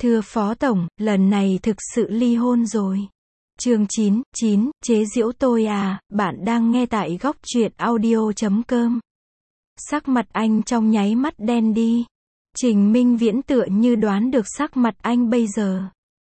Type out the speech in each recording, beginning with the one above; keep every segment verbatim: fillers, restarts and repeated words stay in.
Thưa Phó Tổng, lần này thực sự ly hôn rồi. Chương chín, chín, chế giễu tôi à, bạn đang nghe tại góc truyện audio chấm com. Sắc mặt anh trong nháy mắt đen đi. Trình Minh Viễn tựa như đoán được sắc mặt anh bây giờ.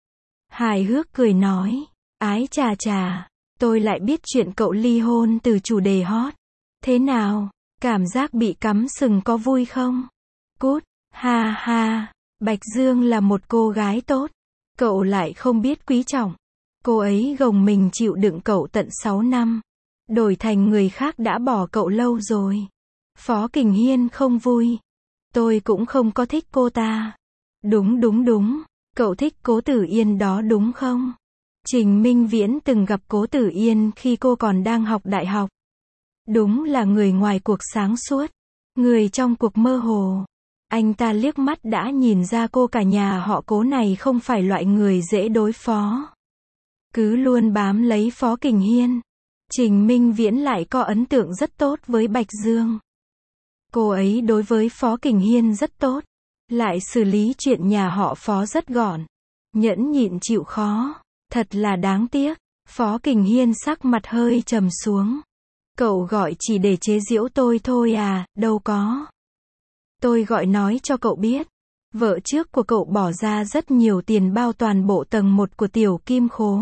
Hài hước cười nói, ái chà chà, tôi lại biết chuyện cậu ly hôn từ chủ đề hot. Thế nào, cảm giác bị cắm sừng có vui không? Cút, ha ha, Bạch Dương là một cô gái tốt. Cậu lại không biết quý trọng. Cô ấy gồng mình chịu đựng cậu tận sáu năm. Đổi thành người khác đã bỏ cậu lâu rồi. Phó Kình Hiên không vui. Tôi cũng không có thích cô ta. Đúng đúng đúng, cậu thích Cố Tử Yên đó đúng không? Trình Minh Viễn từng gặp Cố Tử Yên khi cô còn đang học đại học. Đúng là người ngoài cuộc sáng suốt, người trong cuộc mơ hồ. Anh ta liếc mắt đã nhìn ra cô cả nhà họ Cố này không phải loại người dễ đối phó. Cứ luôn bám lấy Phó Kình Hiên. Trình Minh Viễn lại có ấn tượng rất tốt với Bạch Dương. Cô ấy đối với Phó Kình Hiên rất tốt. Lại xử lý chuyện nhà họ Phó rất gọn. Nhẫn nhịn chịu khó. Thật là đáng tiếc. Phó Kình Hiên sắc mặt hơi trầm xuống. Cậu gọi chỉ để chế giễu tôi thôi à, đâu có. Tôi gọi nói cho cậu biết. Vợ trước của cậu bỏ ra rất nhiều tiền bao toàn bộ tầng một của Tiểu Kim Khố.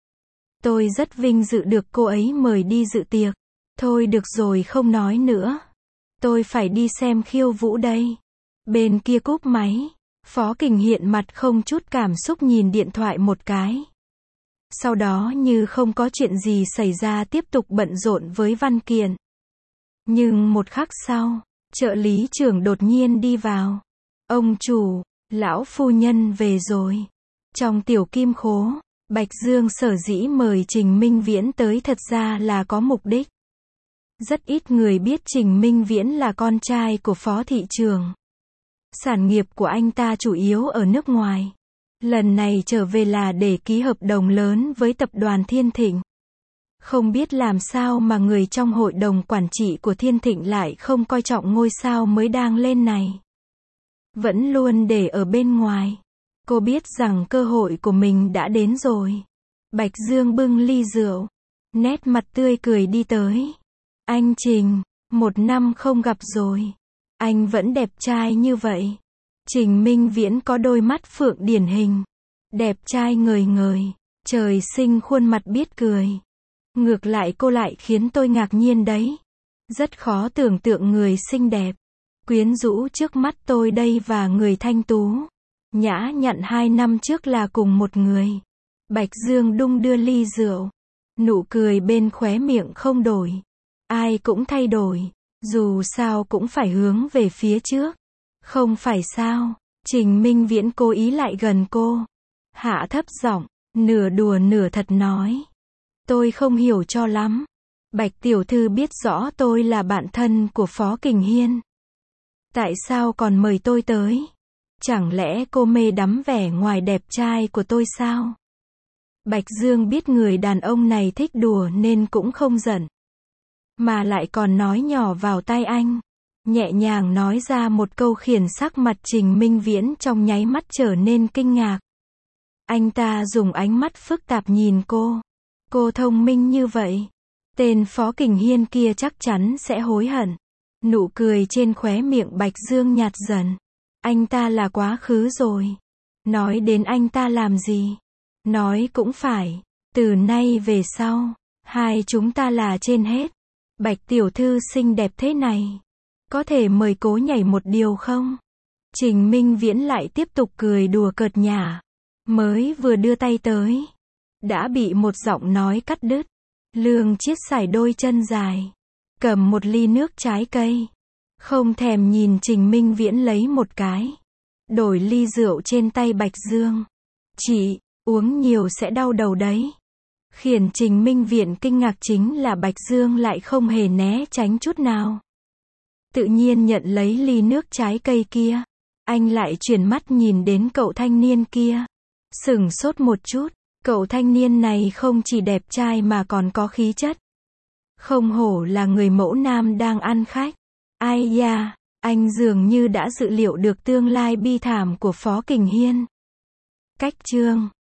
Tôi rất vinh dự được cô ấy mời đi dự tiệc. Thôi được rồi không nói nữa. Tôi phải đi xem khiêu vũ đây. Bên kia cúp máy. Phó Kình Hiên mặt không chút cảm xúc nhìn điện thoại một cái. Sau đó như không có chuyện gì xảy ra tiếp tục bận rộn với văn kiện. Nhưng một khắc sau, trợ lý trưởng đột nhiên đi vào. Ông chủ, lão phu nhân về rồi. Trong Tiểu Kim Khố, Bạch Dương sở dĩ mời Trình Minh Viễn tới thật ra là có mục đích. Rất ít người biết Trình Minh Viễn là con trai của Phó thị trưởng. Sản nghiệp của anh ta chủ yếu ở nước ngoài. Lần này trở về là để ký hợp đồng lớn với tập đoàn Thiên Thịnh. Không biết làm sao mà người trong hội đồng quản trị của Thiên Thịnh lại không coi trọng ngôi sao mới đang lên này. Vẫn luôn để ở bên ngoài. Cô biết rằng cơ hội của mình đã đến rồi. Bạch Dương bưng ly rượu. Nét mặt tươi cười đi tới. Anh Trình, một năm không gặp rồi. Anh vẫn đẹp trai như vậy. Trình Minh Viễn có đôi mắt phượng điển hình. Đẹp trai ngời ngời. Trời sinh khuôn mặt biết cười. Ngược lại cô lại khiến tôi ngạc nhiên đấy. Rất khó tưởng tượng người xinh đẹp, quyến rũ trước mắt tôi đây và người thanh tú, nhã nhặn hai năm trước là cùng một người. Bạch Dương đung đưa ly rượu. Nụ cười bên khóe miệng không đổi. Ai cũng thay đổi. Dù sao cũng phải hướng về phía trước. Không phải sao? Trình Minh Viễn cố ý lại gần cô. Hạ thấp giọng, nửa đùa nửa thật nói. Tôi không hiểu cho lắm. Bạch tiểu thư biết rõ tôi là bạn thân của Phó Kình Hiên. Tại sao còn mời tôi tới? Chẳng lẽ cô mê đắm vẻ ngoài đẹp trai của tôi sao? Bạch Dương biết người đàn ông này thích đùa nên cũng không giận. Mà lại còn nói nhỏ vào tai anh. Nhẹ nhàng nói ra một câu khiến sắc mặt Trình Minh Viễn trong nháy mắt trở nên kinh ngạc. Anh ta dùng ánh mắt phức tạp nhìn cô. Cô thông minh như vậy. Tên Phó Kình Hiên kia chắc chắn sẽ hối hận. Nụ cười trên khóe miệng Bạch Dương nhạt dần. Anh ta là quá khứ rồi. Nói đến anh ta làm gì? Nói cũng phải. Từ nay về sau, hai chúng ta là trên hết. Bạch tiểu thư xinh đẹp thế này. Có thể mời Cố nhảy một điều không? Trình Minh Viễn lại tiếp tục cười đùa cợt nhả. Mới vừa đưa tay tới. Đã bị một giọng nói cắt đứt. Lương Chiết sải đôi chân dài. Cầm một ly nước trái cây. Không thèm nhìn Trình Minh Viễn lấy một cái. Đổi ly rượu trên tay Bạch Dương. Chị, uống nhiều sẽ đau đầu đấy. Khiến Trình Minh Viễn kinh ngạc chính là Bạch Dương lại không hề né tránh chút nào. Tự nhiên nhận lấy ly nước trái cây kia. Anh lại chuyển mắt nhìn đến cậu thanh niên kia. Sửng sốt một chút. Cậu thanh niên này không chỉ đẹp trai mà còn có khí chất. Không hổ là người mẫu nam đang ăn khách. Ai da, anh dường như đã dự liệu được tương lai bi thảm của Phó Kình Hiên. Cách chương